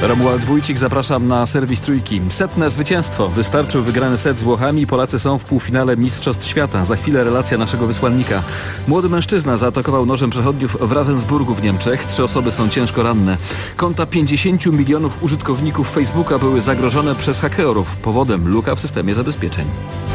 Romuald Wójcik, zapraszam na serwis Trójki. 100. zwycięstwo. Wystarczył wygrany set z Włochami. Polacy są w półfinale Mistrzostw Świata. Za chwilę relacja naszego wysłannika. Młody mężczyzna zaatakował nożem przechodniów w Ravensburgu w Niemczech. 3 osoby są ciężko ranne. Konta 50 milionów użytkowników Facebooka były zagrożone przez hakerów. Powodem luka w systemie zabezpieczeń.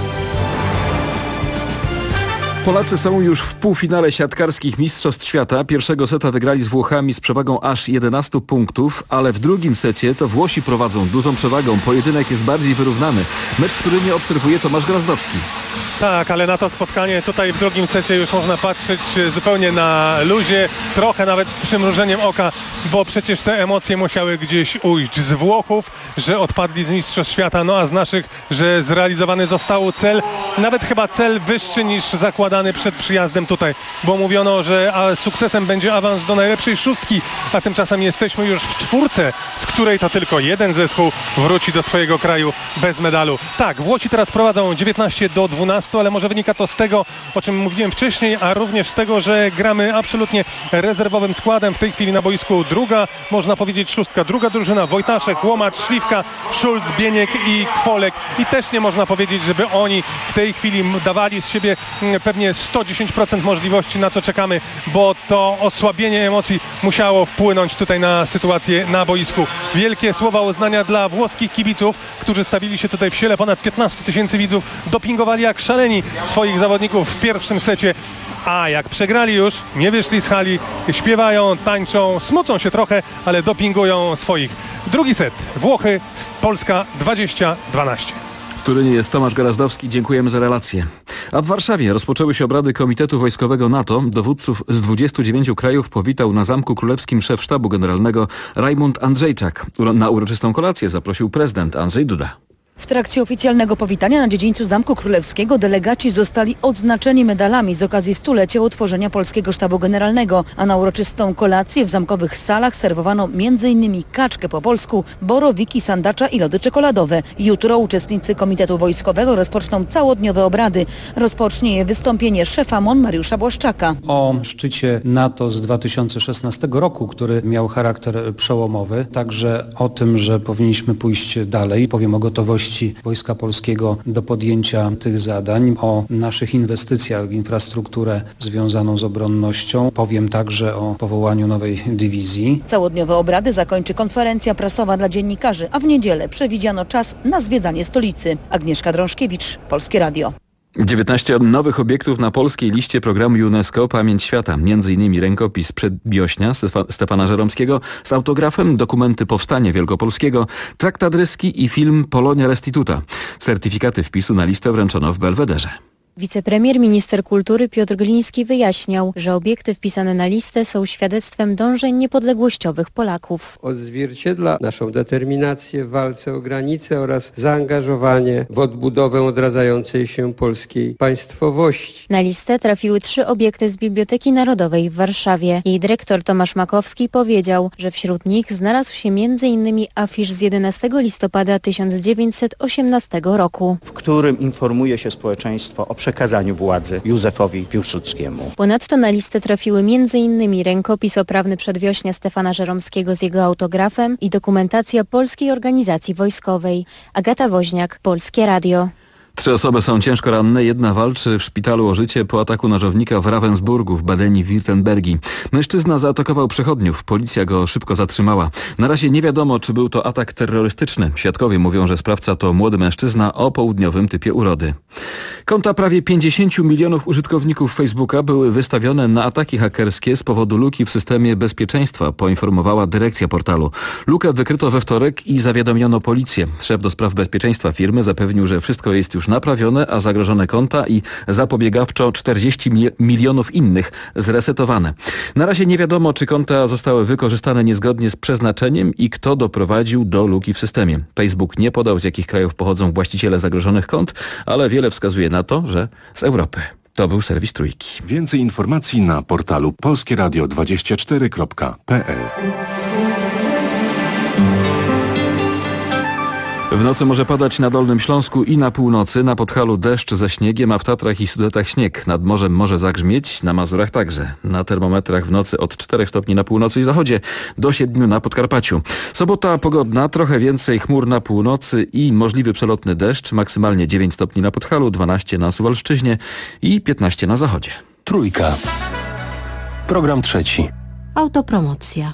Polacy są już w półfinale siatkarskich Mistrzostw Świata. Pierwszego seta wygrali z Włochami z przewagą aż 11 punktów, ale w drugim secie to Włosi prowadzą dużą przewagą. Pojedynek jest bardziej wyrównany. Mecz w Turynie obserwuje Tomasz Grazdowski. Tak, ale na to spotkanie tutaj w drugim secie już można patrzeć zupełnie na luzie, trochę nawet przymrużeniem oka, bo przecież te emocje musiały gdzieś ujść. Z Włochów, że odpadli z Mistrzostw Świata, no a z naszych, że zrealizowany został cel, nawet chyba cel wyższy niż zakładany przed przyjazdem tutaj, bo mówiono, że sukcesem będzie awans do najlepszej szóstki, a tymczasem jesteśmy już w czwórce, z której to tylko jeden zespół wróci do swojego kraju bez medalu. Tak, Włosi teraz prowadzą 19-12, ale może wynika to z tego, o czym mówiłem wcześniej, a również z tego, że gramy absolutnie rezerwowym składem. W tej chwili na boisku druga, można powiedzieć szóstka, druga drużyna: Wojtaszek, Łomacz, Śliwka, Szulc, Bieniek i Kwolek. I też nie można powiedzieć, żeby oni w tej chwili dawali z siebie pewnie 110% możliwości, na co czekamy, bo to osłabienie emocji musiało wpłynąć tutaj na sytuację na boisku. Wielkie słowa uznania dla włoskich kibiców, którzy stawili się tutaj w Siele, ponad 15 tysięcy widzów, dopingowali jak szaleni swoich zawodników w pierwszym secie, a jak przegrali już, nie wyszli z hali, śpiewają, tańczą, smucą się trochę, ale dopingują swoich. Drugi set, Włochy, Polska 20-12. W Turynie jest Tomasz Grazdowski, dziękujemy za relację. A w Warszawie rozpoczęły się obrady Komitetu Wojskowego NATO. Dowódców z 29 krajów powitał na Zamku Królewskim szef Sztabu Generalnego Rajmund Andrzejczak. Na uroczystą kolację zaprosił prezydent Andrzej Duda. W trakcie oficjalnego powitania na dziedzińcu Zamku Królewskiego delegaci zostali odznaczeni medalami z okazji stulecia utworzenia Polskiego Sztabu Generalnego, a na uroczystą kolację w zamkowych salach serwowano m.in. kaczkę po polsku, borowiki, sandacza i lody czekoladowe. Jutro uczestnicy Komitetu Wojskowego rozpoczną całodniowe obrady. Rozpocznie je wystąpienie szefa MON Mariusza Błaszczaka. O szczycie NATO z 2016 roku, który miał charakter przełomowy, także o tym, że powinniśmy pójść dalej. Powiem o gotowości Wojska Polskiego do podjęcia tych zadań, o naszych inwestycjach w infrastrukturę związaną z obronnością. Powiem także o powołaniu nowej dywizji. Całodniowe obrady zakończy konferencja prasowa dla dziennikarzy, a w niedzielę przewidziano czas na zwiedzanie stolicy. Agnieszka Drążkiewicz, Polskie Radio. 19 nowych obiektów na polskiej liście programu UNESCO Pamięć Świata. M.in. rękopis Przedwiośnia Stefana Żeromskiego z autografem, dokumenty Powstania Wielkopolskiego, traktat ryski i film Polonia Restituta. Certyfikaty wpisu na listę wręczono w Belwederze. Wicepremier, minister kultury Piotr Gliński wyjaśniał, że obiekty wpisane na listę są świadectwem dążeń niepodległościowych Polaków. Odzwierciedla naszą determinację w walce o granice oraz zaangażowanie w odbudowę odradzającej się polskiej państwowości. Na listę trafiły 3 obiekty z Biblioteki Narodowej w Warszawie. Jej dyrektor Tomasz Makowski powiedział, że wśród nich znalazł się m.in. afisz z 11 listopada 1918 roku, w którym informuje się społeczeństwo o przekazaniu władzy Józefowi Piłsudskiemu. Ponadto na listę trafiły m.in. rękopis oprawny Przedwiośnia Stefana Żeromskiego z jego autografem i dokumentacja Polskiej Organizacji Wojskowej. Agata Woźniak, Polskie Radio. 3 osoby są ciężko ranne, 1 walczy w szpitalu o życie po ataku nożownika w Ravensburgu w Badeni-Wirtembergi. Mężczyzna zaatakował przechodniów, policja go szybko zatrzymała. Na razie nie wiadomo, czy był to atak terrorystyczny. Świadkowie mówią, że sprawca to młody mężczyzna o południowym typie urody. Konta prawie 50 milionów użytkowników Facebooka były wystawione na ataki hakerskie z powodu luki w systemie bezpieczeństwa, poinformowała dyrekcja portalu. Lukę wykryto we wtorek i zawiadomiono policję. Szef do spraw bezpieczeństwa firmy zapewnił, że wszystko jest już naprawione, a zagrożone konta i zapobiegawczo 40 milionów innych zresetowane. Na razie nie wiadomo, czy konta zostały wykorzystane niezgodnie z przeznaczeniem i kto doprowadził do luki w systemie. Facebook nie podał, z jakich krajów pochodzą właściciele zagrożonych kont, ale wiele wskazuje na to, że z Europy. To był serwis Trójki. Więcej informacji na portalu polskieradio24.pl. W nocy może padać na Dolnym Śląsku i na północy, na Podhalu deszcz ze śniegiem, a w Tatrach i Sudetach śnieg. Nad morzem może zagrzmieć, na Mazurach także. Na termometrach w nocy od 4 stopni na północy i zachodzie do 7 na Podkarpaciu. Sobota pogodna, trochę więcej chmur na północy i możliwy przelotny deszcz, maksymalnie 9 stopni na Podhalu, 12 na Suwalszczyźnie i 15 na zachodzie. Trójka. Program trzeci. Autopromocja.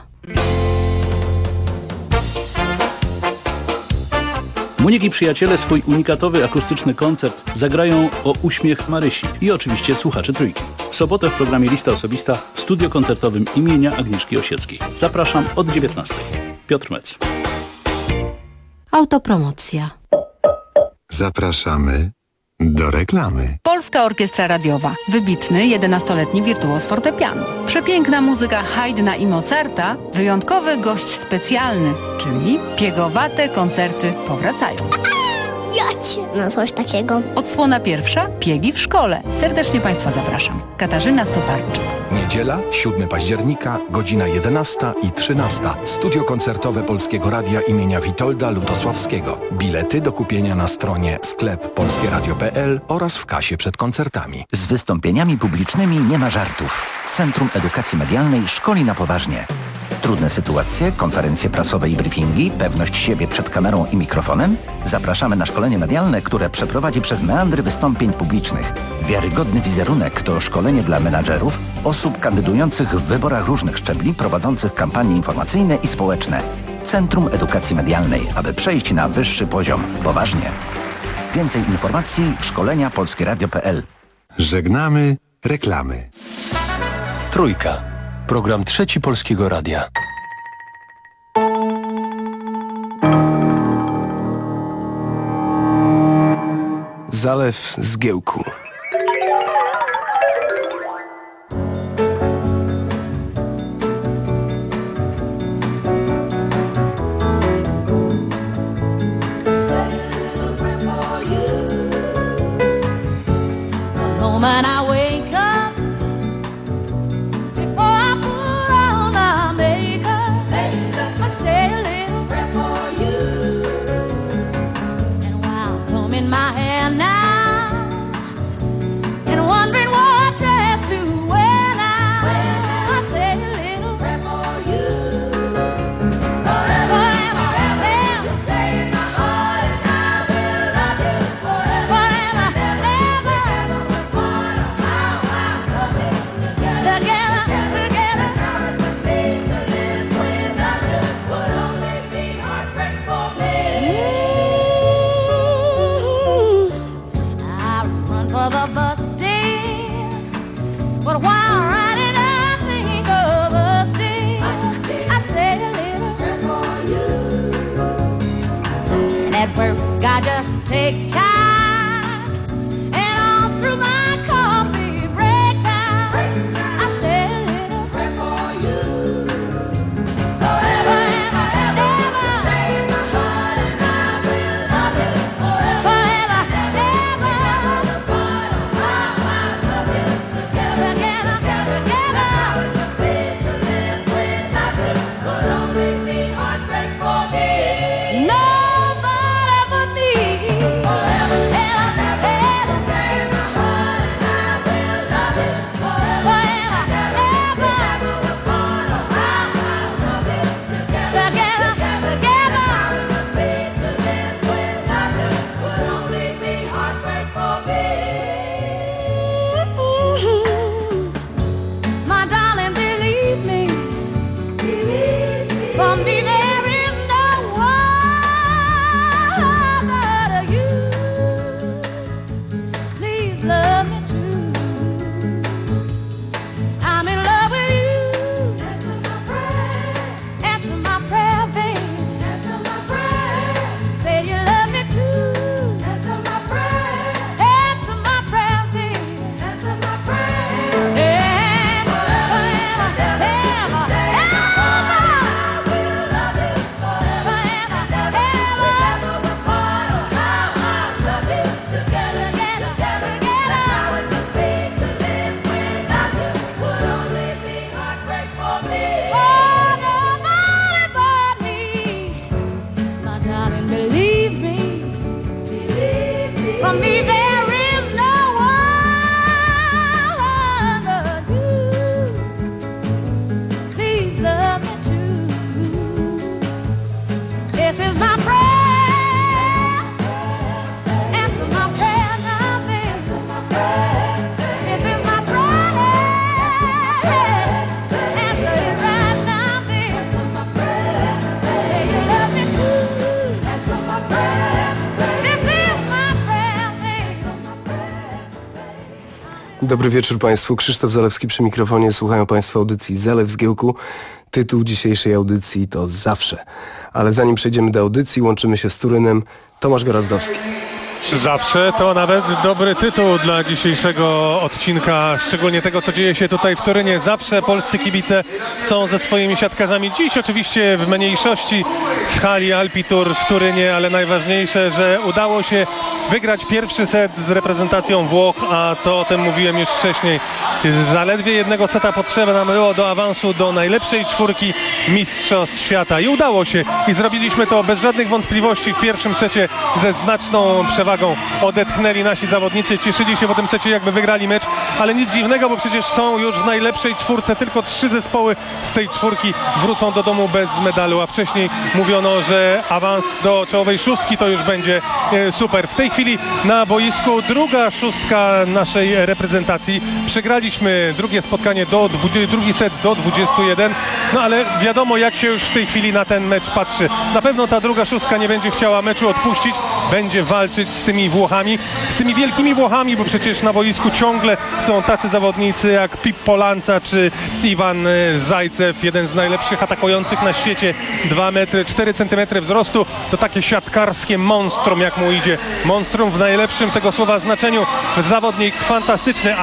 Monik i przyjaciele swój unikatowy akustyczny koncert zagrają o uśmiech Marysi i oczywiście słuchacze Trójki. W sobotę w programie Lista Osobista w studio koncertowym imienia Agnieszki Osieckiej. Zapraszam od 19:00. Piotr Mec. Autopromocja. Zapraszamy do reklamy. Polska Orkiestra Radiowa. Wybitny 11-letni wirtuoz fortepianu. Przepiękna muzyka Haydna i Mozarta. Wyjątkowy gość specjalny, czyli piegowate koncerty powracają. Jocie! No coś takiego. Odsłona pierwsza. Piegi w szkole. Serdecznie Państwa zapraszam. Katarzyna Stoparczyk. Niedziela, 7 października, godzina 11 i 13. Studio koncertowe Polskiego Radia imienia Witolda Lutosławskiego. Bilety do kupienia na stronie skleppolskieradio.pl oraz w kasie przed koncertami. Z wystąpieniami publicznymi nie ma żartów. Centrum Edukacji Medialnej szkoli na poważnie. Trudne sytuacje, konferencje prasowe i briefingi, pewność siebie przed kamerą i mikrofonem? Zapraszamy na szkolenie medialne, które przeprowadzi przez meandry wystąpień publicznych. Wiarygodny wizerunek to szkolenie dla menadżerów, osób kandydujących w wyborach różnych szczebli, prowadzących kampanie informacyjne i społeczne. Centrum Edukacji Medialnej, aby przejść na wyższy poziom. Poważnie. Więcej informacji szkolenia polskieradio.pl. Żegnamy reklamy. Trójka. Program trzeci Polskiego Radia. Zalew Zgiełku. Nobody but me. Dobry wieczór Państwu. Krzysztof Zalewski przy mikrofonie. Słuchają Państwo audycji Zalew z Giełku. Tytuł dzisiejszej audycji to Zawsze. Ale zanim przejdziemy do audycji, łączymy się z Turynem. Tomasz Gorazdowski. Zawsze to nawet dobry tytuł dla dzisiejszego odcinka, szczególnie tego, co dzieje się tutaj w Turynie. Zawsze polscy kibice są ze swoimi siatkarzami. Dziś oczywiście w mniejszości w hali Alpitur w Turynie, ale najważniejsze, że udało się wygrać pierwszy set z reprezentacją Włoch, a to o tym mówiłem już wcześniej. Zaledwie jednego seta potrzeba nam było do awansu do najlepszej czwórki mistrzostw świata i udało się i zrobiliśmy to bez żadnych wątpliwości w pierwszym secie ze znaczną przewagą. Odetchnęli nasi zawodnicy, cieszyli się po tym secie, jakby wygrali mecz, ale nic dziwnego, bo przecież są już w najlepszej czwórce, tylko 3 zespoły z tej czwórki wrócą do domu bez medalu, a wcześniej mówiono, że awans do czołowej szóstki to już będzie super. W tej chwili na boisku druga szóstka naszej reprezentacji. Przegraliśmy drugie spotkanie, drugi set do 21, no ale wiadomo, jak się już w tej chwili na ten mecz patrzy. Na pewno ta druga szóstka nie będzie chciała meczu odpuścić, będzie walczyć z tymi Włochami, z tymi wielkimi Włochami, bo przecież na boisku ciągle są tacy zawodnicy jak Pippo Lanza czy Iwan Zajcew, jeden z najlepszych atakujących na świecie, 2 metry 4 centymetry wzrostu, to takie siatkarskie monstrum, jak mu idzie, monstrum w najlepszym tego słowa znaczeniu, zawodnik fantastyczny,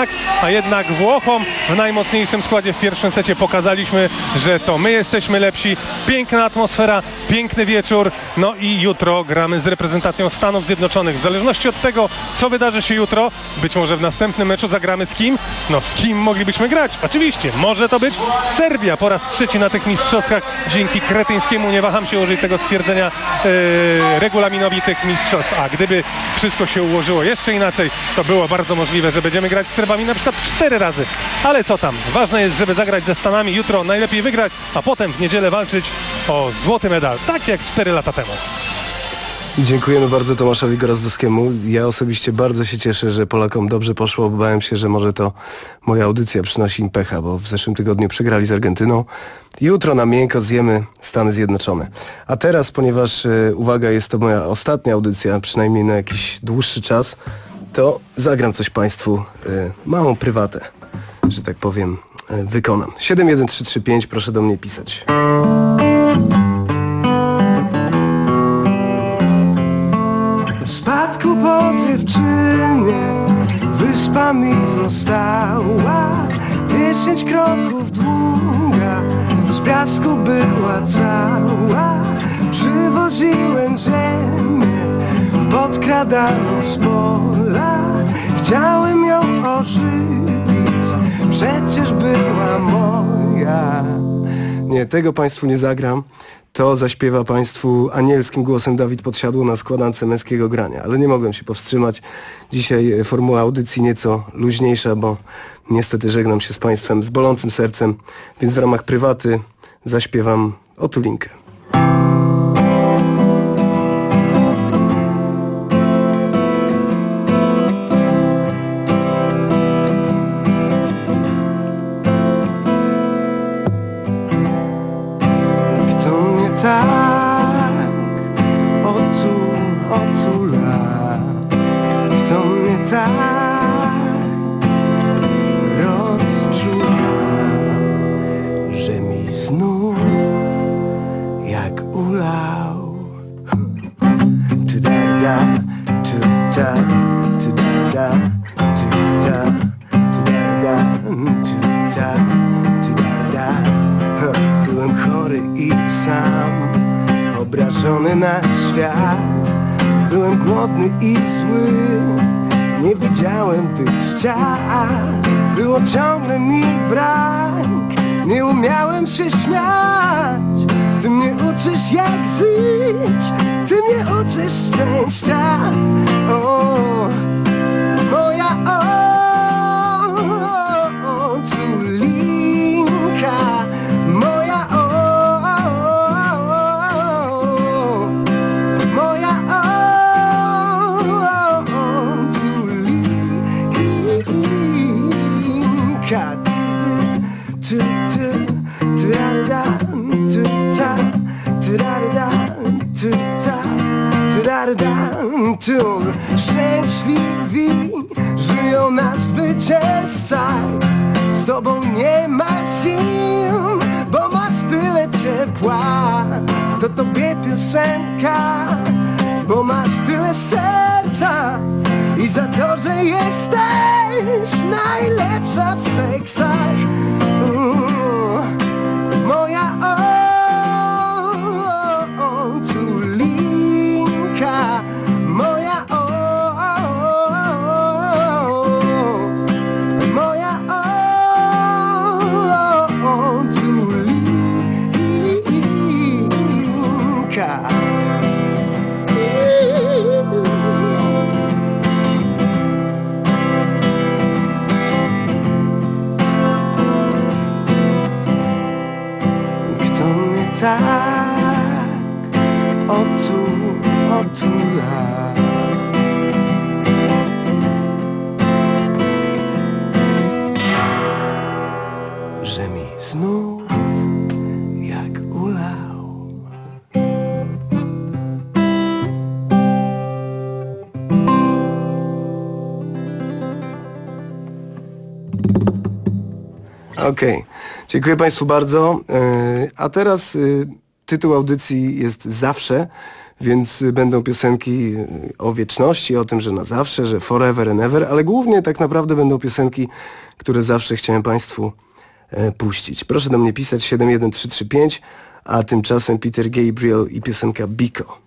a jednak Włochom w najmocniejszym składzie w pierwszym secie pokazaliśmy, że to my jesteśmy lepsi, piękna atmosfera, piękny wieczór, no i jutro gramy z reprezentacją Stanów Zjednoczonych. W zależności od tego, co wydarzy się jutro, być może w następnym meczu zagramy z kim? No z kim moglibyśmy grać? Oczywiście, może to być Serbia po raz trzeci na tych mistrzostwach, dzięki kretyńskiemu, nie waham się użyć tego stwierdzenia, regulaminowi tych mistrzostw. A gdyby wszystko się ułożyło jeszcze inaczej, to było bardzo możliwe, że będziemy grać z Serbami na przykład 4 razy. Ale co tam? Ważne jest, żeby zagrać ze Stanami jutro, najlepiej wygrać, a potem w niedzielę walczyć o złoty medal, tak jak 4 lata temu. Dziękujemy bardzo Tomaszowi Gorazdowskiemu. Ja osobiście bardzo się cieszę, że Polakom dobrze poszło, bo bałem się, że może to moja audycja przynosi im pecha, bo w zeszłym tygodniu przegrali z Argentyną. Jutro na miękko zjemy Stany Zjednoczone. A teraz, ponieważ, uwaga, jest to moja ostatnia audycja, przynajmniej na jakiś dłuższy czas, to zagram coś Państwu, małą prywatę, że tak powiem, wykonam. 71335, proszę do mnie pisać. W spadku po dziewczynie wyspa mi została, 10 kroków długa, z piasku była cała. Przywoziłem ziemię podkradaną z pola, chciałem ją ożywić, przecież była moja. Nie, tego Państwu nie zagram. To zaśpiewa Państwu anielskim głosem Dawid Podsiadło na składance Męskiego Grania. Ale nie mogłem się powstrzymać. Dzisiaj formuła audycji nieco luźniejsza, bo niestety żegnam się z Państwem z bolącym sercem, więc w ramach prywaty zaśpiewam otulinkę. Tak, otula, kto mnie tak rozczula, że mi znów jak ulał. Tu-da-da, tu-da, tu-da-da, tu-da, tu-da-da, tu-da, tu-da-da. Byłem chory i sam, obrażony na świat. Byłem głodny i zły, nie widziałem wyjścia. Było ciągle mi brak, nie umiałem się śmiać. Ty mnie uczysz jak żyć. być, ty mnie uczysz szczęścia. O, moja otulinka, moja moja otulinka. Szczęśliwi żyją na zwycięzcach. Z tobą nie ma sił, bo masz tyle ciepła. To tobie piosenka, bo masz tyle serca. I za to, że jesteś najlepsza w seksach. Moja otulinka, moja moja otulinka. Tak otula, że mi znów jak ulał. Okej. Dziękuję Państwu bardzo. A teraz tytuł audycji jest Zawsze, więc będą piosenki o wieczności, o tym, że na zawsze, że forever and ever, ale głównie tak naprawdę będą piosenki, które zawsze chciałem Państwu puścić. Proszę do mnie pisać 71335, a tymczasem Peter Gabriel i piosenka Biko.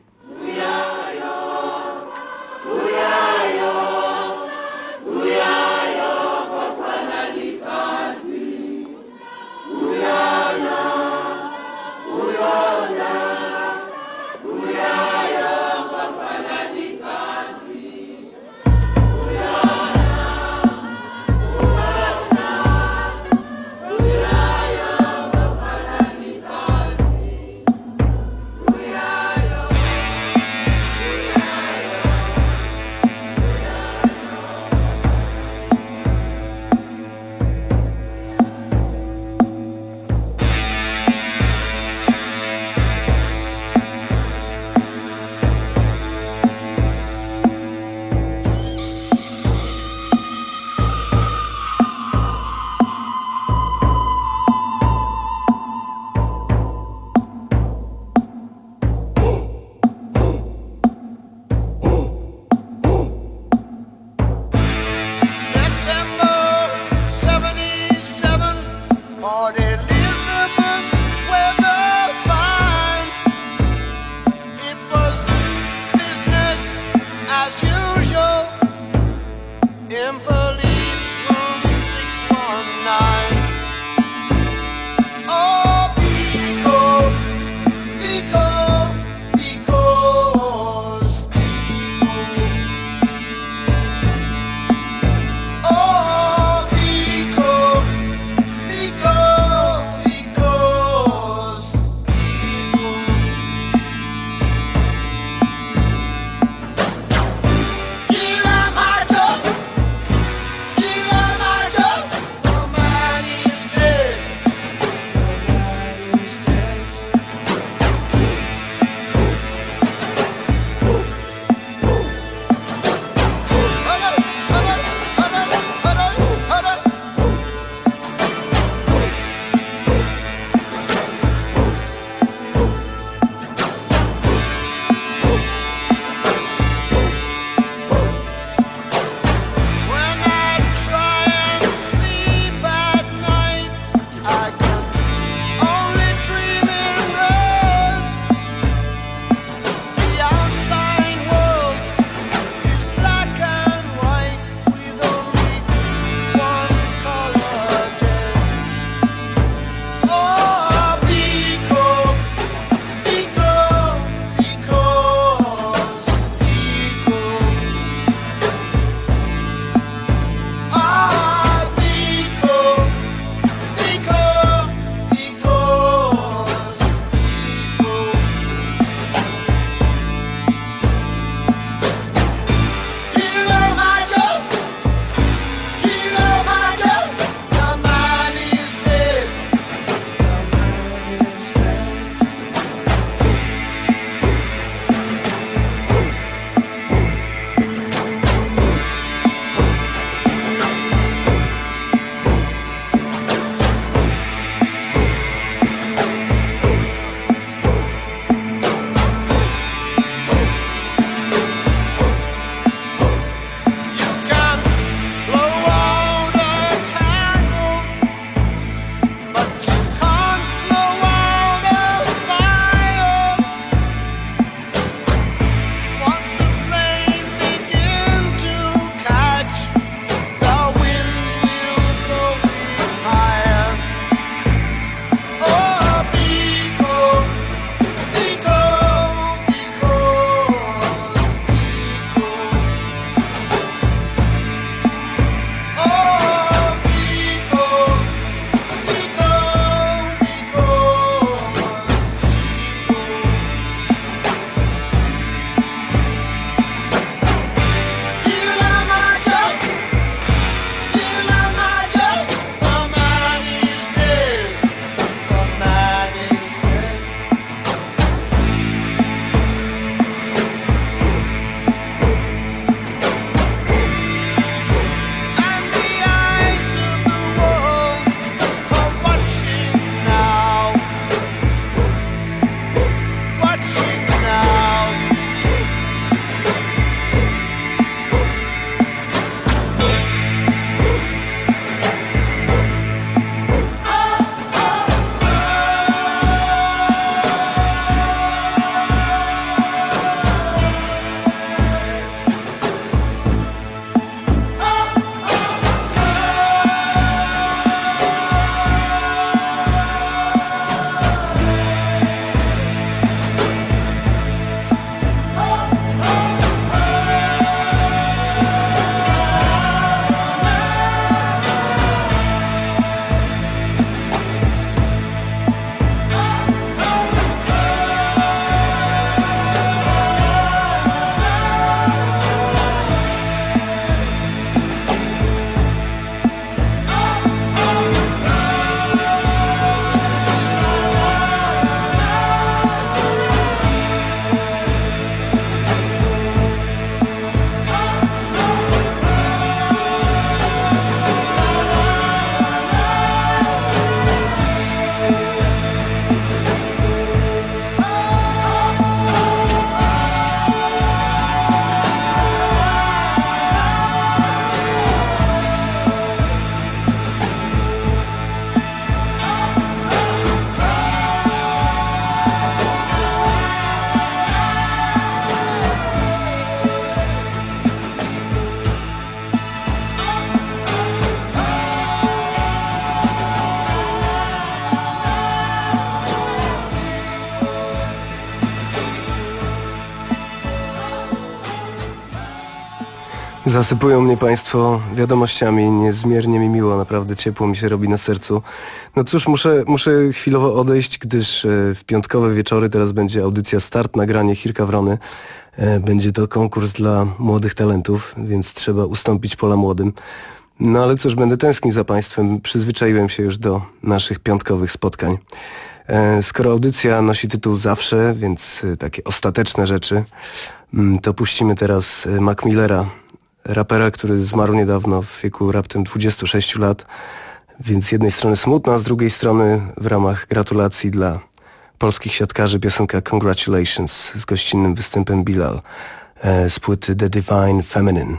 Zasypują mnie Państwo wiadomościami, niezmiernie mi miło, naprawdę ciepło mi się robi na sercu. No cóż, muszę chwilowo odejść, gdyż w piątkowe wieczory teraz będzie audycja Start, nagranie Hirka Wrony. Będzie to konkurs dla młodych talentów, więc trzeba ustąpić pola młodym. No ale cóż, będę tęsknił za Państwem, przyzwyczaiłem się już do naszych piątkowych spotkań. Skoro audycja nosi tytuł Zawsze, więc takie ostateczne rzeczy, to puścimy teraz Mac Millera, rapera, który zmarł niedawno w wieku raptem 26 lat, więc z jednej strony smutno, a z drugiej strony w ramach gratulacji dla polskich siatkarzy piosenka Congratulations z gościnnym występem Bilal z płyty The Divine Feminine.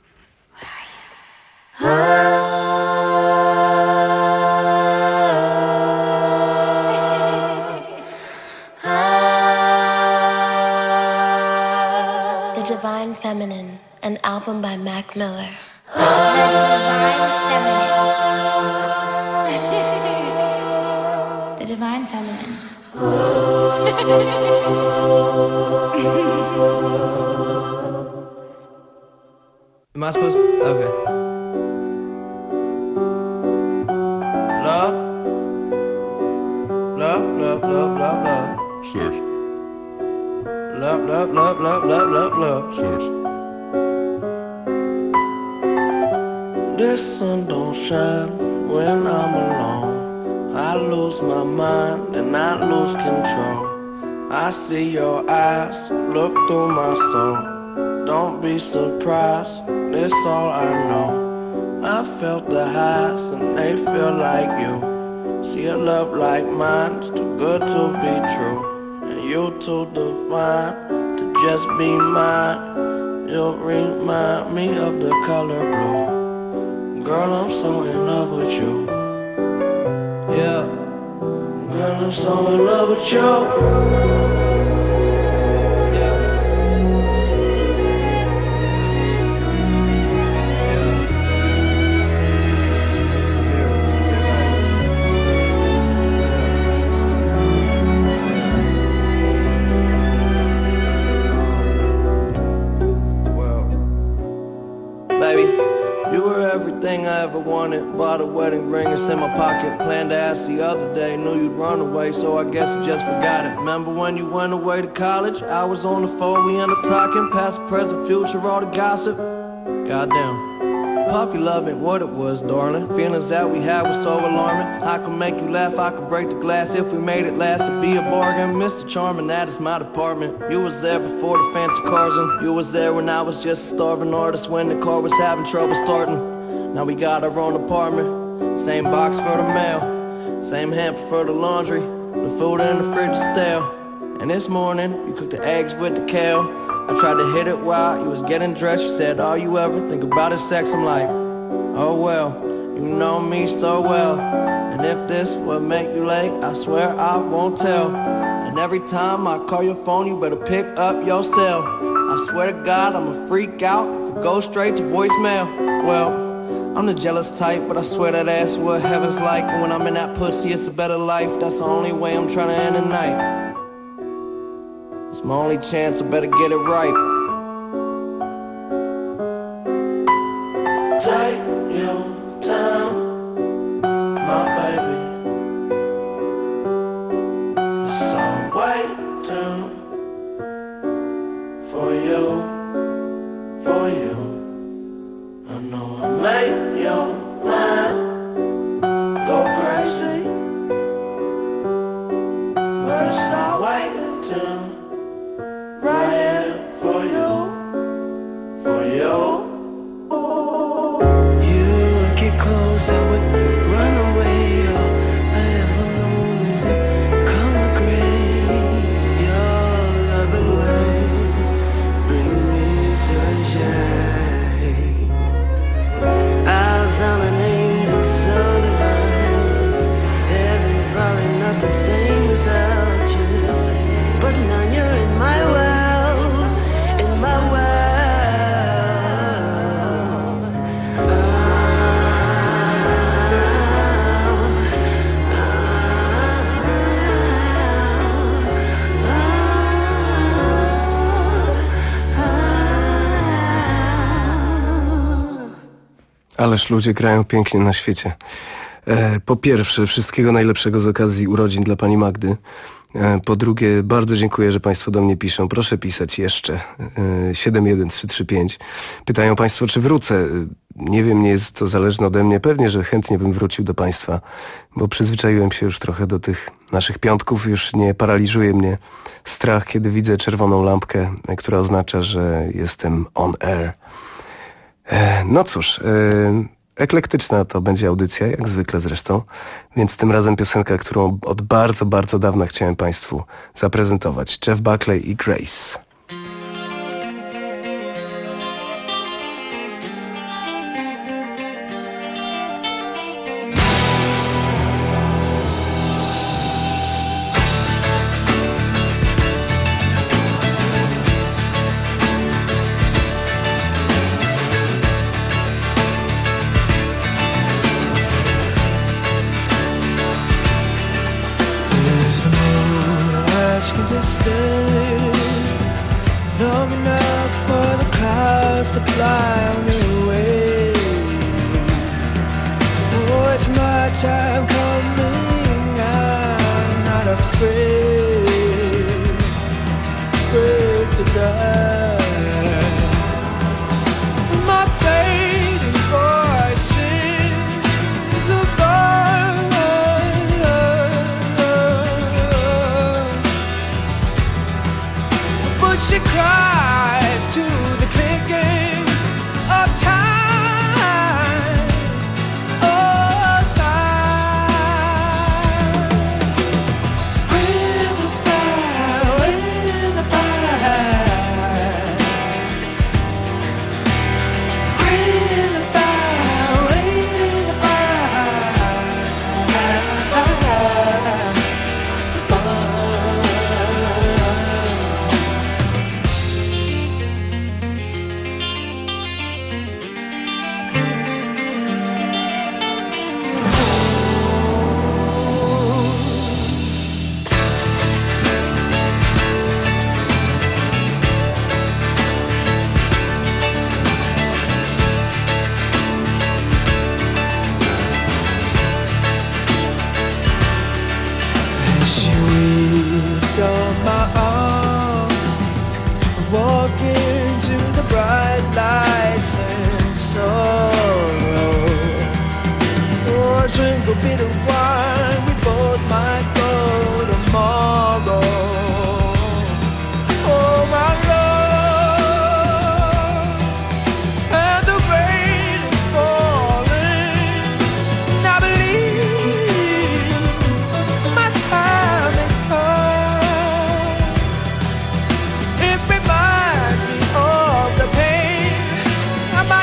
The Divine Feminine, an album by Mac Miller. The Divine Feminine. The Divine Feminine. Am I supposed to? Okay. Love. Love, love, love, love, love. Sex. Love, love, love, love, love, love, love. Sex. The sun don't shine when I'm alone. I lose my mind and I lose control. I see your eyes look through my soul. Don't be surprised, that's all I know. I felt the highs and they feel like you. See a love like mine's too good to be true. And you too divine to just be mine. You remind me of the color blue. Girl, I'm so in love with you. Yeah. Girl, I'm so in love with you. Everything I ever wanted. Bought a wedding ring, it's in my pocket. Planned to ask the other day. Knew you'd run away, so I guess I just forgot it. Remember when you went away to college? I was on the phone, we ended up talking. Past, present, future, all the gossip. Goddamn. Puppy love ain't what it was, darling. Feelings that we had was so alarming. I could make you laugh, I could break the glass. If we made it last, it'd be a bargain. Mr. Charming, that is my department. You was there before the fancy cars, and you was there when I was just a starving artist. When the car was having trouble starting. Now we got our own apartment. Same box for the mail. Same hamper for the laundry. The food in the fridge is stale. And this morning, you cooked the eggs with the kale. I tried to hit it while you was getting dressed. You said, all you ever think about is sex. I'm like, oh well, you know me so well. And if this would make you late, I swear I won't tell. And every time I call your phone, you better pick up your cell. I swear to God, I'm a freak out if it goes straight to voicemail. Well, I'm the jealous type, but I swear that ass what heaven's like. And when I'm in that pussy, it's a better life. That's the only way I'm trying to end the night. It's my only chance, I better get it right. Take your time, my baby. Yes, I'm waiting for you, for you. I know I made your mind go crazy, but it's not waiting right here for you, for you. You get close, I would run away. All I ever known is a color gray. Your loving words bring me sunshine. I found an angel so divine. Heaven probably not the same without you. But now you're in my world. Ależ ludzie grają pięknie na świecie. Po pierwsze, wszystkiego najlepszego z okazji urodzin dla pani Magdy. Po drugie, bardzo dziękuję, że państwo do mnie piszą. Proszę pisać jeszcze. 71335. Pytają państwo, czy wrócę. Nie wiem, nie jest to zależne ode mnie. Pewnie, że chętnie bym wrócił do państwa, bo przyzwyczaiłem się już trochę do tych naszych piątków. Już nie paraliżuje mnie strach, kiedy widzę czerwoną lampkę, która oznacza, że jestem on air. No cóż, eklektyczna to będzie audycja, jak zwykle zresztą, więc tym razem piosenka, którą od bardzo, bardzo dawna chciałem państwu zaprezentować. Jeff Buckley i Grace. To stay long enough for the clouds to fly me away. Oh, it's my time coming. I'm not afraid to die. My fading voice sings above. She cries to the clicking of time, oh time. When the fire, when the fire, when the fire, when the on my arm, walking to the bright lights and sorrow. Oh, drink a bit of wine, we both might go tomorrow. Oh, my love, and the rain is falling, and I believe my time is come. It reminds me of the pain of my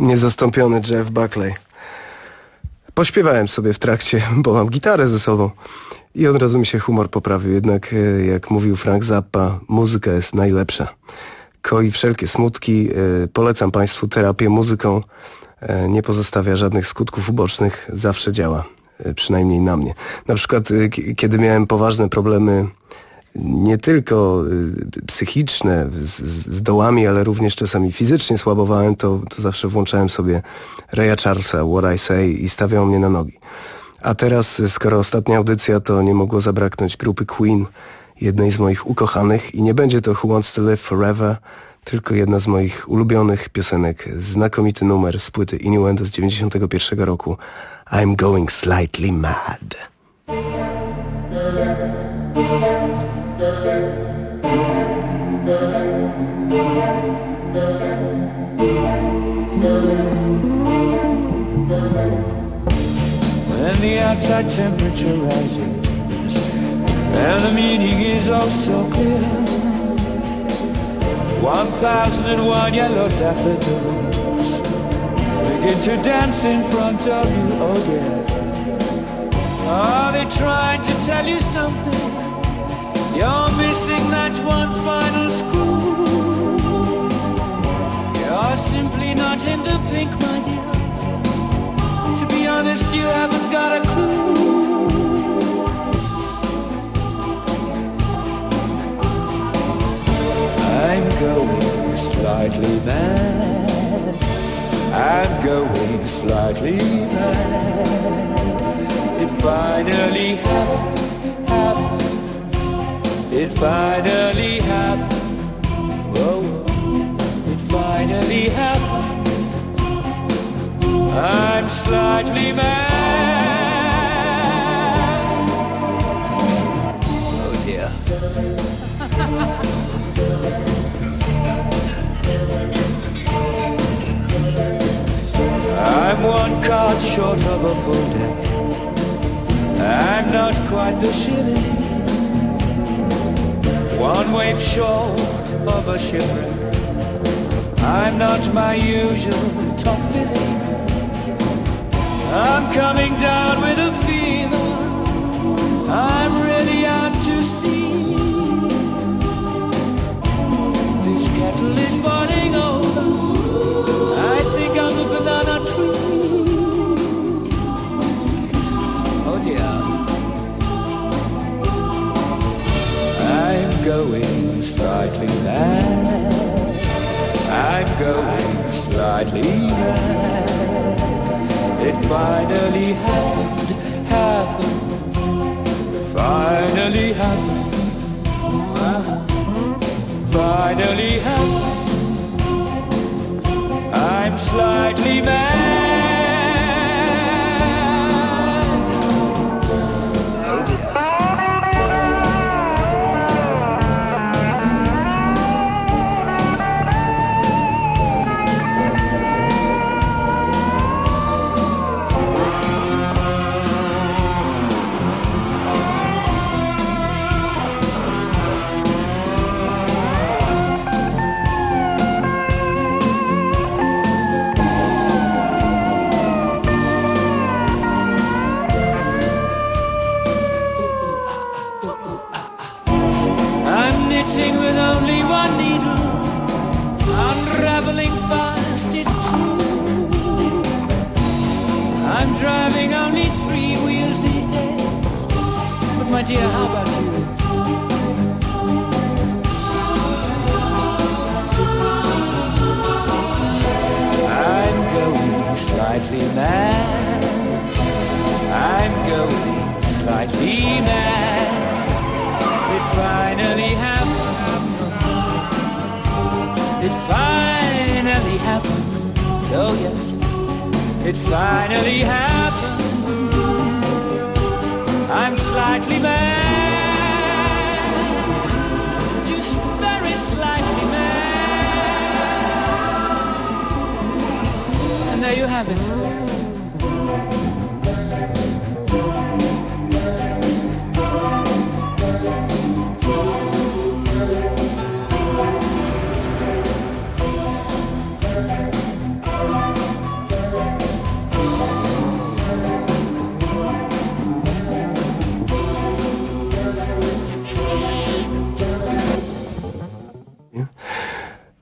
Niezastąpiony Jeff Buckley. Pośpiewałem sobie w trakcie, bo mam gitarę ze sobą i od razu mi się humor poprawił. Jednak, jak mówił Frank Zappa, muzyka jest najlepsza. Koi wszelkie smutki. Polecam Państwu terapię muzyką. Nie pozostawia żadnych skutków ubocznych. Zawsze działa. Przynajmniej na mnie. Na przykład, kiedy miałem poważne problemy nie tylko psychiczne, z dołami, ale również czasami fizycznie słabowałem, to zawsze włączałem sobie Raya Charlesa, What I Say i stawiał mnie na nogi. A teraz, skoro ostatnia audycja, to nie mogło zabraknąć grupy Queen, jednej z moich ukochanych i nie będzie to Who Wants to Live Forever, tylko jedna z moich ulubionych piosenek, znakomity numer z płyty Innuendo z 91 roku, I'm Going Slightly Mad. And the outside temperature rises, and the meaning is also clear. 1001 yellow daffodils begin to dance in front of you, oh dear. Are they trying to tell you something? You're missing that one final screw. You're simply not in the pink, my dear. To be honest, you haven't got a clue. I'm going slightly mad. I'm going slightly mad. It finally happened. It finally happened. Whoa, it finally happened. I'm slightly mad. Oh dear. I'm one card short of a full deck. I'm not quite the shilling. One wave short of a shipwreck. I'm not my usual top billing. I'm coming down with a fever. I'm really out to sea. This kettle is boiling over. I think I'm a banana tree. Oh dear. I'm going slightly mad. I'm going slightly mad. It finally happened. Finally happened. Finally happened. I'm slightly mad. Oh dear. With only one needle, unraveling fast, it's true. I'm driving only 3 wheels these days. But my dear, how about you? I'm going slightly mad. I'm going slightly mad. It finally happened. It finally happened. Oh yes, it finally happened. I'm slightly mad. Just very slightly mad. And there you have it.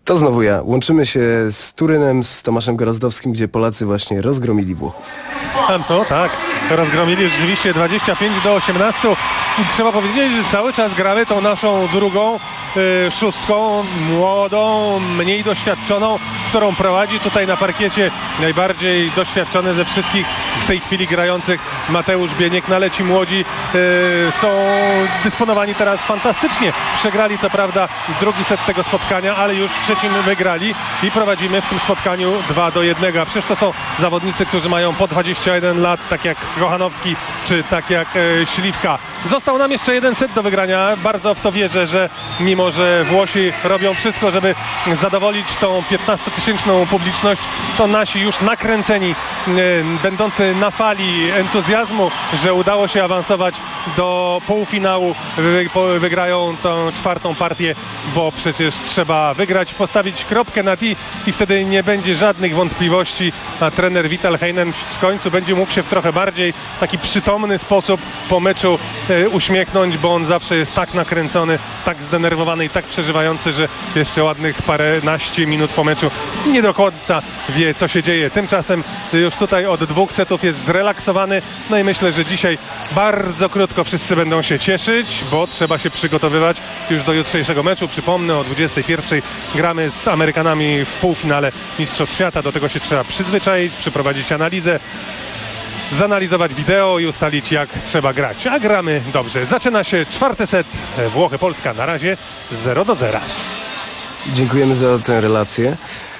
To znowu ja. Łączymy się z Turynem, z Tomaszem Gorazdowskim, gdzie Polacy właśnie rozgromili Włochów. No tak, rozgromili rzeczywiście 25-18. Trzeba powiedzieć, że cały czas gramy tą naszą drugą szóstką, młodą, mniej doświadczoną, którą prowadzi tutaj na parkiecie najbardziej doświadczony ze wszystkich w tej chwili grających Mateusz Bieniek. No ale ci młodzi są dysponowani teraz fantastycznie. Przegrali co prawda drugi set tego spotkania, ale już w trzecim wygrali i prowadzimy w tym spotkaniu 2-1. A przecież to są zawodnicy, którzy mają po 21 lat, tak jak Kochanowski czy tak jak Śliwka. Został nam jeszcze jeden set do wygrania. Bardzo w to wierzę, że mimo że Włosi robią wszystko, żeby zadowolić tą 15-tysięczną publiczność, to nasi już nakręceni, będący na fali entuzjazmu, że udało się awansować do półfinału, wygrają tą czwartą partię, bo przecież trzeba wygrać, postawić kropkę nad i wtedy nie będzie żadnych wątpliwości, a trener Vital Heinen w końcu będzie mógł się w trochę bardziej taki przytomny sposób po meczu uśmiechnąć, bo on zawsze jest tak nakręcony, tak zdenerwowany i tak przeżywający, że jeszcze ładnych paręnaście minut po meczu nie do końca wie, co się dzieje. Tymczasem już tutaj od 2 setów jest zrelaksowany. No i myślę, że dzisiaj bardzo krótko wszyscy będą się cieszyć, bo trzeba się przygotowywać już do jutrzejszego meczu. Przypomnę, o 21:00 gramy z Amerykanami w półfinale Mistrzostw Świata. Do tego się trzeba przyzwyczaić, przeprowadzić analizę, zanalizować wideo i ustalić, jak trzeba grać. A gramy dobrze. Zaczyna się czwarty set. Włochy-Polska na razie 0-0. Dziękujemy za tę relację.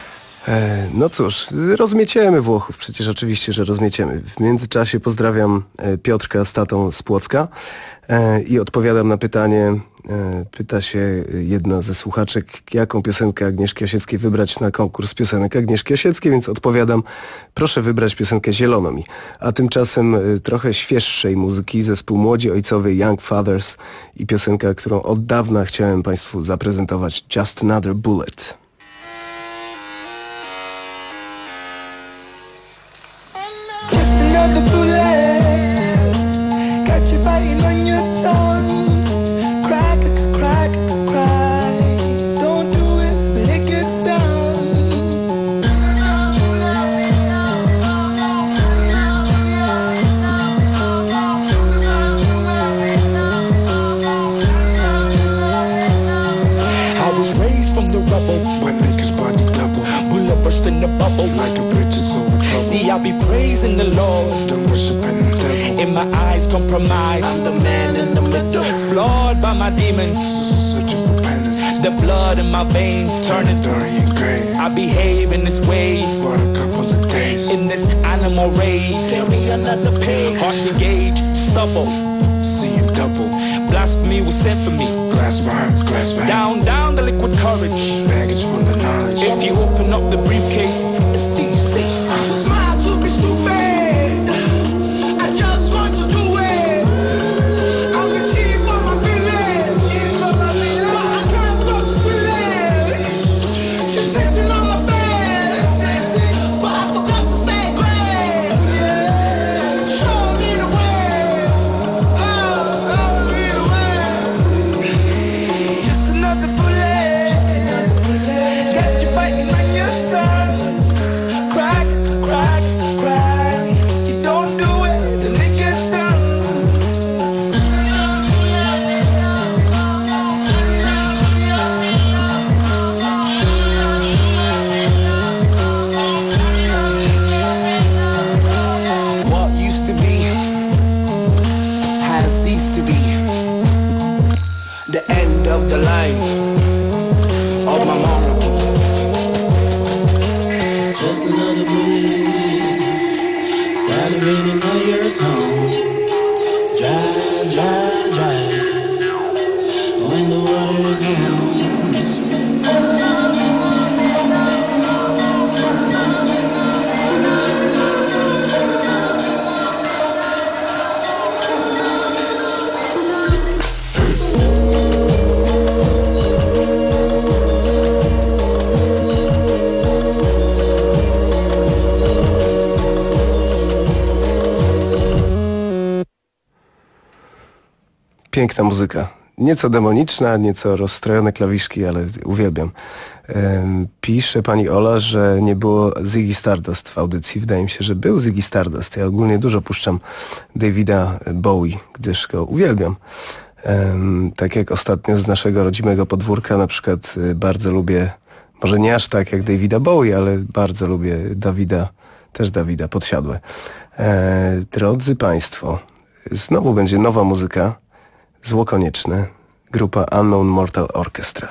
No cóż, rozmieciemy Włochów. Przecież oczywiście, że rozmieciemy. W międzyczasie pozdrawiam Piotrka z tatą z Płocka i odpowiadam na pytanie. Pyta się jedna ze słuchaczek, jaką piosenkę Agnieszki Osieckiej wybrać na konkurs piosenek Agnieszki Osieckiej, więc odpowiadam, proszę wybrać piosenkę Zielono mi. A tymczasem trochę świeższej muzyki, zespół Młodzi Ojcowie Young Fathers i piosenka, którą od dawna chciałem Państwu zaprezentować, Just Another Bullet. Just another bullet, got you biting on your tongue. Cry, cry, cry, don't do it, but it gets done. I was raised from the rubble, what make his body double? Bullet burst in the bubble, like a bridge is over trouble. See, I be praising the Lord, don't worshiping the devil. In my eyes compromised, I'm the man in the middle. Flawed by my demons, searching for penance. The blood in my veins turning dirty and gray. I behave in this way for a couple of days. In this animal rage, feel me another page. Hearts engaged, stubble, see you double. Blasphemy was sent for me. Glass fire, glass fire. Down, down the liquid courage. Baggage full of knowledge. If you open up the briefcase, it's these safe. I smile to be stupid. I just want to do it. I'm the chief of my village. Chief of my village. But I can't stop spilling. She's sitting on my face. But I forgot to say grace. Show me the way. Show me the way. Just another bullet. Just another bullet. Got you biting on your tongue. Cry, cry, cry. You don't do it, then it gets done. What used to be has ceased to be. The end of the line of my monarchy. Just another bullet, salivating on your tongue. Dry, dry, dry. When the water comes. Piękna muzyka. Nieco demoniczna, nieco rozstrojone klawiszki, ale uwielbiam. Pisze pani Ola, że nie było Ziggy Stardust w audycji. Wydaje mi się, że był Ziggy Stardust. Ja ogólnie dużo puszczam Davida Bowie, gdyż go uwielbiam. Tak jak ostatnio z naszego rodzimego podwórka, na przykład bardzo lubię, może nie aż tak jak Davida Bowie, ale bardzo lubię Dawida Podsiadłe. Drodzy Państwo, znowu będzie nowa muzyka, Zło konieczne, grupa Unknown Mortal Orchestra.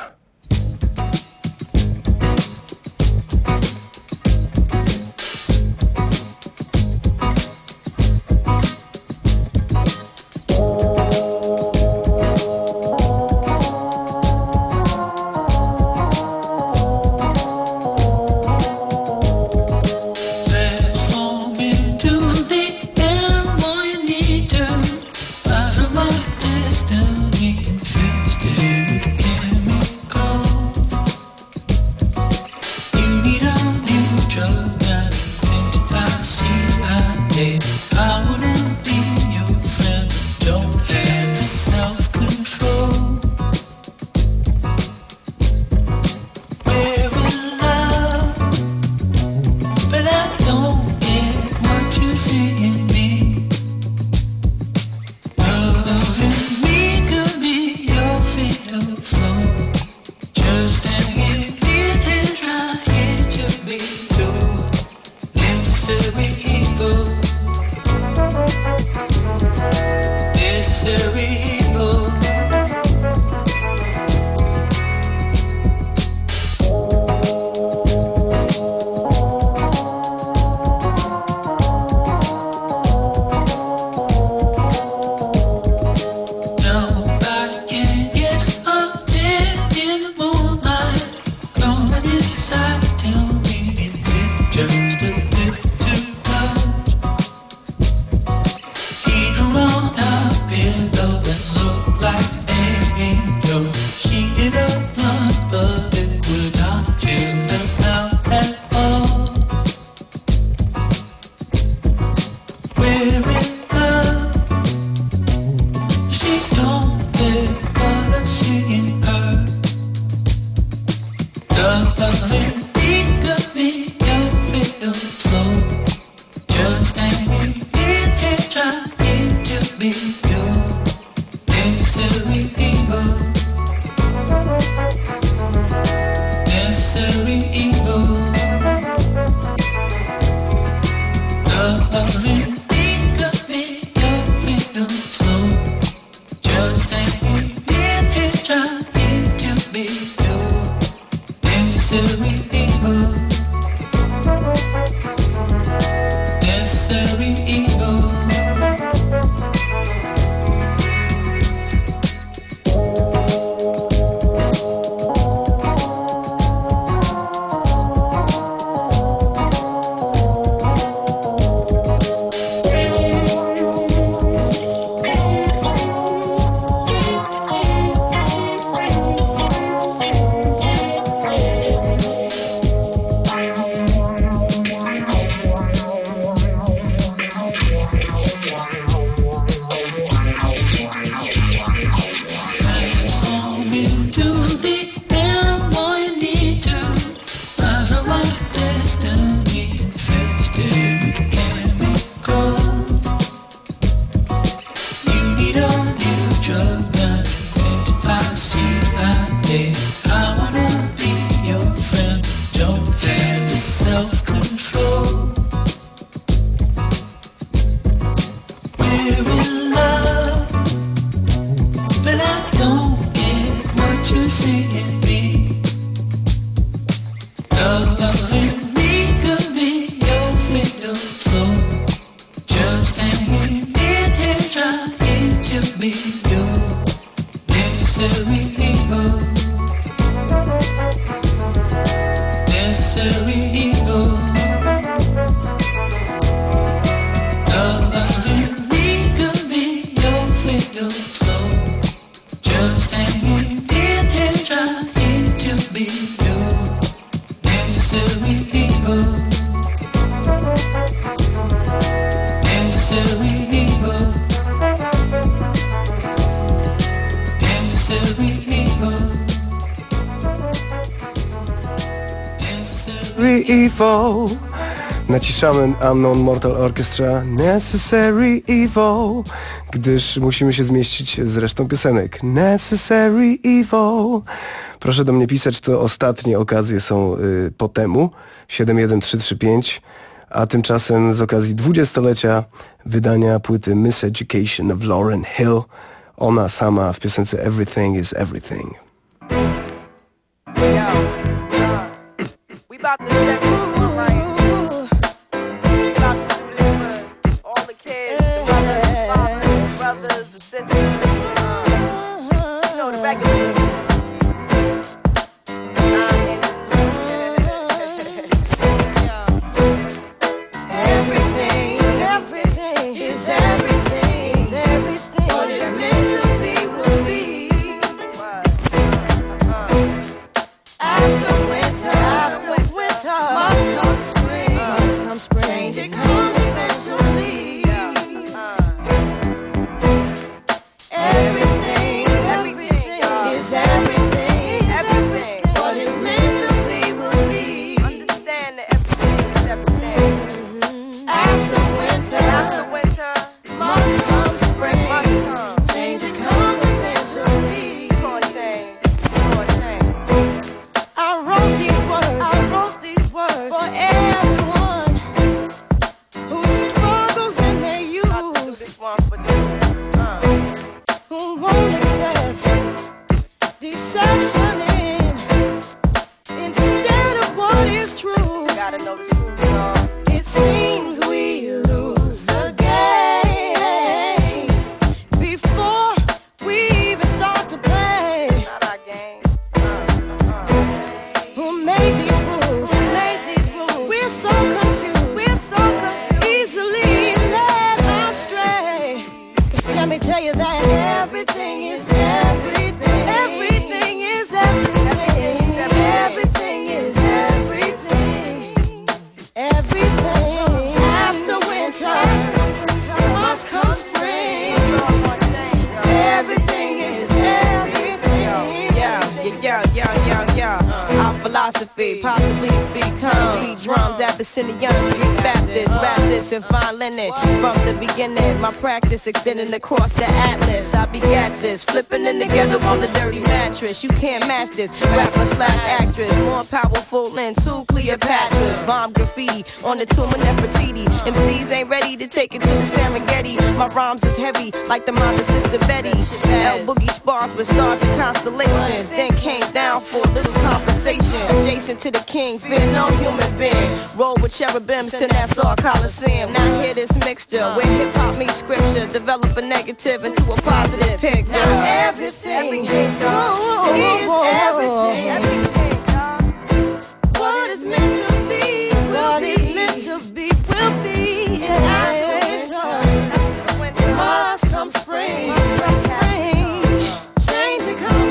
evil. Naciszamy Unknown Mortal Orchestra Necessary Evil, gdyż musimy się zmieścić z resztą piosenek. Necessary Evil. Proszę do mnie pisać, to ostatnie okazje są po temu 71335, a tymczasem z okazji 20-lecia wydania płyty Miseducation of Lauryn Hill, ona sama w piosence Everything is Everything. We about to set this one right. We about to do this for all the kids, the mothers, the fathers, the brothers, the sisters. You know the regular. Everything, everything is everything, is everything. What is meant to be will be. After winter, must come spring. Change it comes eventually. Everything, everything is everything, everything. What is meant to be will be. Understand that everything is everything. After winter, must come spring. Change it comes eventually. I wrote these words for everyone who struggles in their youth, who won't accept deception instead of what is true. Gotta know the truth, y'all. It seems we lose the game before we even start to play. Not our game. Who made these rules? We're so confused. Easily led astray. Let me tell you that everything is everything. Everything is everything. Everything is everything. Everything. After winter must come spring. Everything is everything. Yeah. Our philosophy, possibly speak tongues, beat drums, Abyssinian, Street Baptist, rap this and violin it. From the beginning, my practice extending across the atlas. I begat this, flipping in together on the dirty mattress. You can't match this, rapper/actress, more powerful than two Cleopatras. Bomb graffiti on the tomb of Nefertiti. MCs ain't ready to take it to the Serengeti. My rhymes is heavy like the mother sister Betty. L Boogie spars with stars and constellations. Then came down for a little conversation. Adjacent to the king, fear no human being. Roll with cherubims to Nassau Coliseum. Now hear this mixture where hip hop meets scripture. Develop a negative into a positive picture. Now everything is everything. What is meant to be will be. Meant to be will be. And after winter must come spring. Change it comes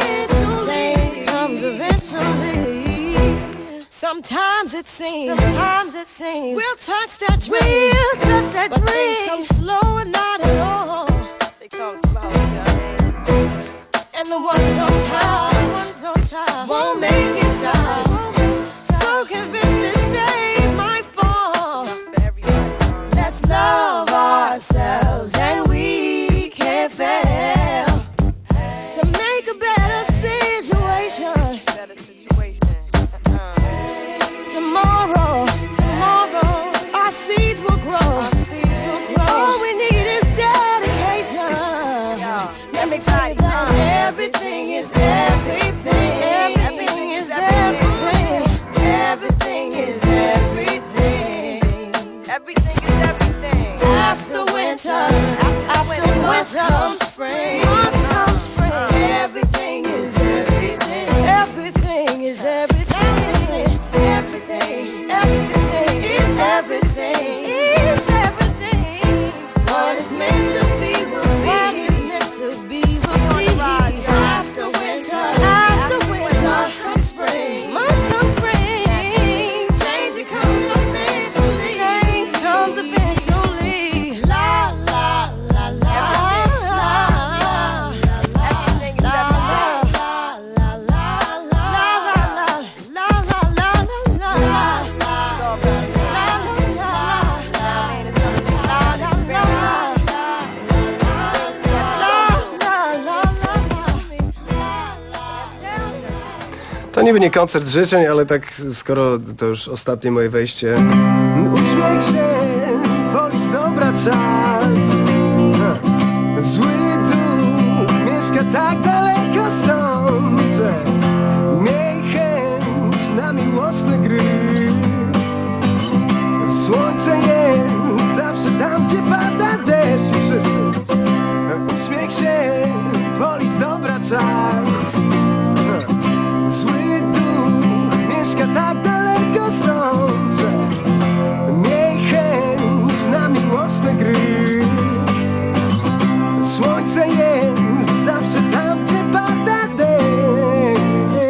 eventually. Sometimes it seems we'll touch that dream. But things come slow and not at all. They come slow, yeah. And the ones on top won't make it stop. So convinced that they might fall. Let's love ourselves and we can't fail to make a better situation. Tomorrow, our seeds will grow. All we need is dedication. Let me tell you that everything is everything. Everything is everything. Everything is everything. Everything is everything. After winter comes spring. Everything is everything. Everything is everything. Everything. Everything is everything. Is everything. What is meant to be will be. What is meant to be will be. After winter must come spring. Must come spring. Change it comes eventually. Change comes eventually. La la la la. niby nie koncert życzeń, ale tak skoro to już ostatnie moje wejście. Uśmiech się, polić dobra czas. Zły duch mieszka tak daleko stąd, że miej chęć na miłosne gry. Słońce jest zawsze tam, gdzie pada deszcz. I wszyscy uśmiech się, polić dobra czas. Zły duch mieszka tak daleko stąd, że miej chęć na miłosne gry. Słońce jest zawsze tam, gdzie pada deszcz.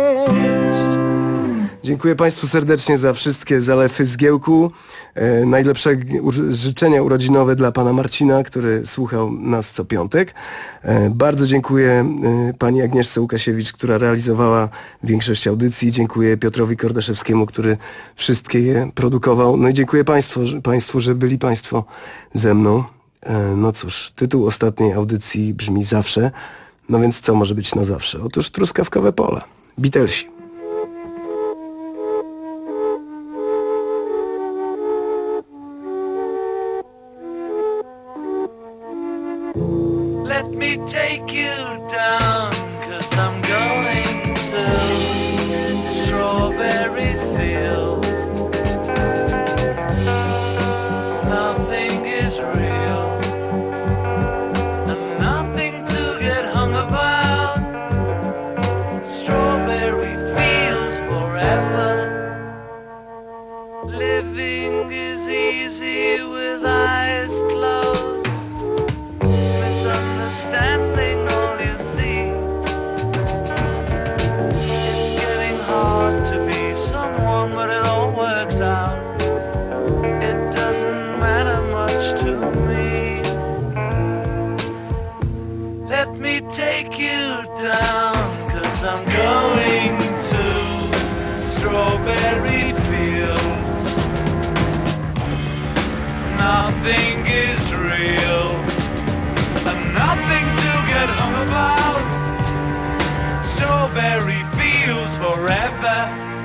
Dziękuję Państwu serdecznie za wszystkie zalefy zgiełku. Najlepsze życzenia urodzinowe dla pana Marcina, który słuchał nas co piątek. Bardzo dziękuję pani Agnieszce Łukasiewicz, która realizowała większość audycji. Dziękuję Piotrowi Kordaszewskiemu, który wszystkie je produkował. No i dziękuję Państwu, że byli Państwo ze mną. No cóż, tytuł ostatniej audycji brzmi Zawsze. No więc co może być na zawsze? Otóż Truskawkowe pola. Beatlesi. Let me take you down, 'cause I'm going to Strawberry Fields. Nothing is real, and nothing to get hung about. Strawberry Fields forever. Living is easy with eyes closed. Misunderstanding all you see. It's getting hard to be someone, but it all works out. It doesn't matter much to me. Let me take you down, 'cause I'm going to Strawberry Fields. Nothing is real, nothing to get hung about. Strawberry Fields forever.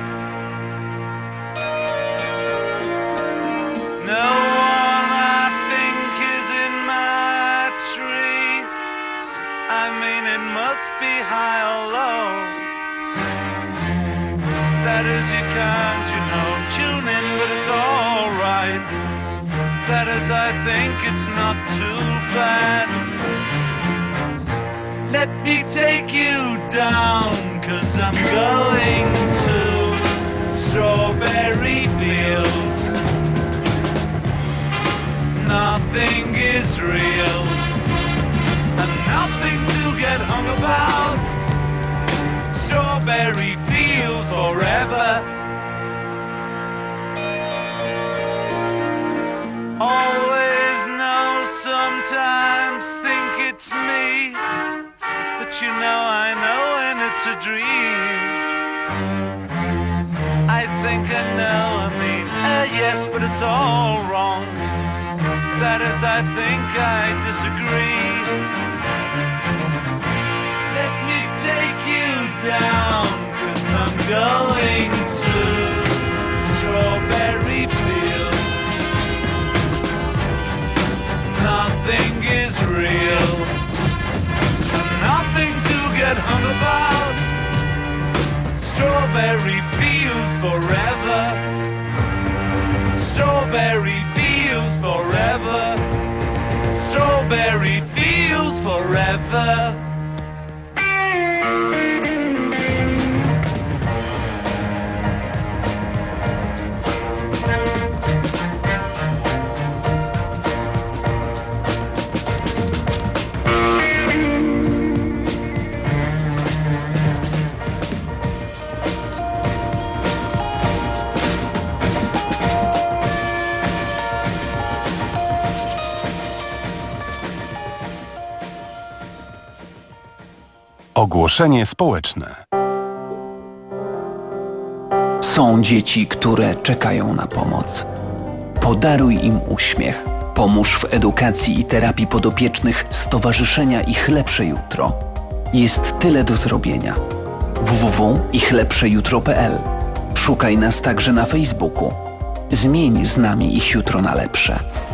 No one I think is in my tree. I mean it must be high or low. That is you can't, tune in, but it's alright. That is I think it's not too bad. Let me take you down, 'cause I'm going to Strawberry Fields. Nothing is real, and nothing to get hung about. Strawberry Fields forever. Always know, sometimes think it's me. But you know I know when it's a dream. I think I know, I mean, yes, but it's all wrong. That is, I think I disagree. Let me take you down, 'cause I'm going to Strawberry Fields. Nothing is real, nothing to get hung about. Strawberry Fields forever. Strawberry Fields forever. Strawberry Fields forever. Ogłoszenie społeczne. Są dzieci, które czekają na pomoc. Podaruj im uśmiech. Pomóż w edukacji i terapii podopiecznych Stowarzyszenia Ich Lepsze Jutro. Jest tyle do zrobienia. www.ichlepszejutro.pl. Szukaj nas także na Facebooku. Zmień z nami ich jutro na lepsze.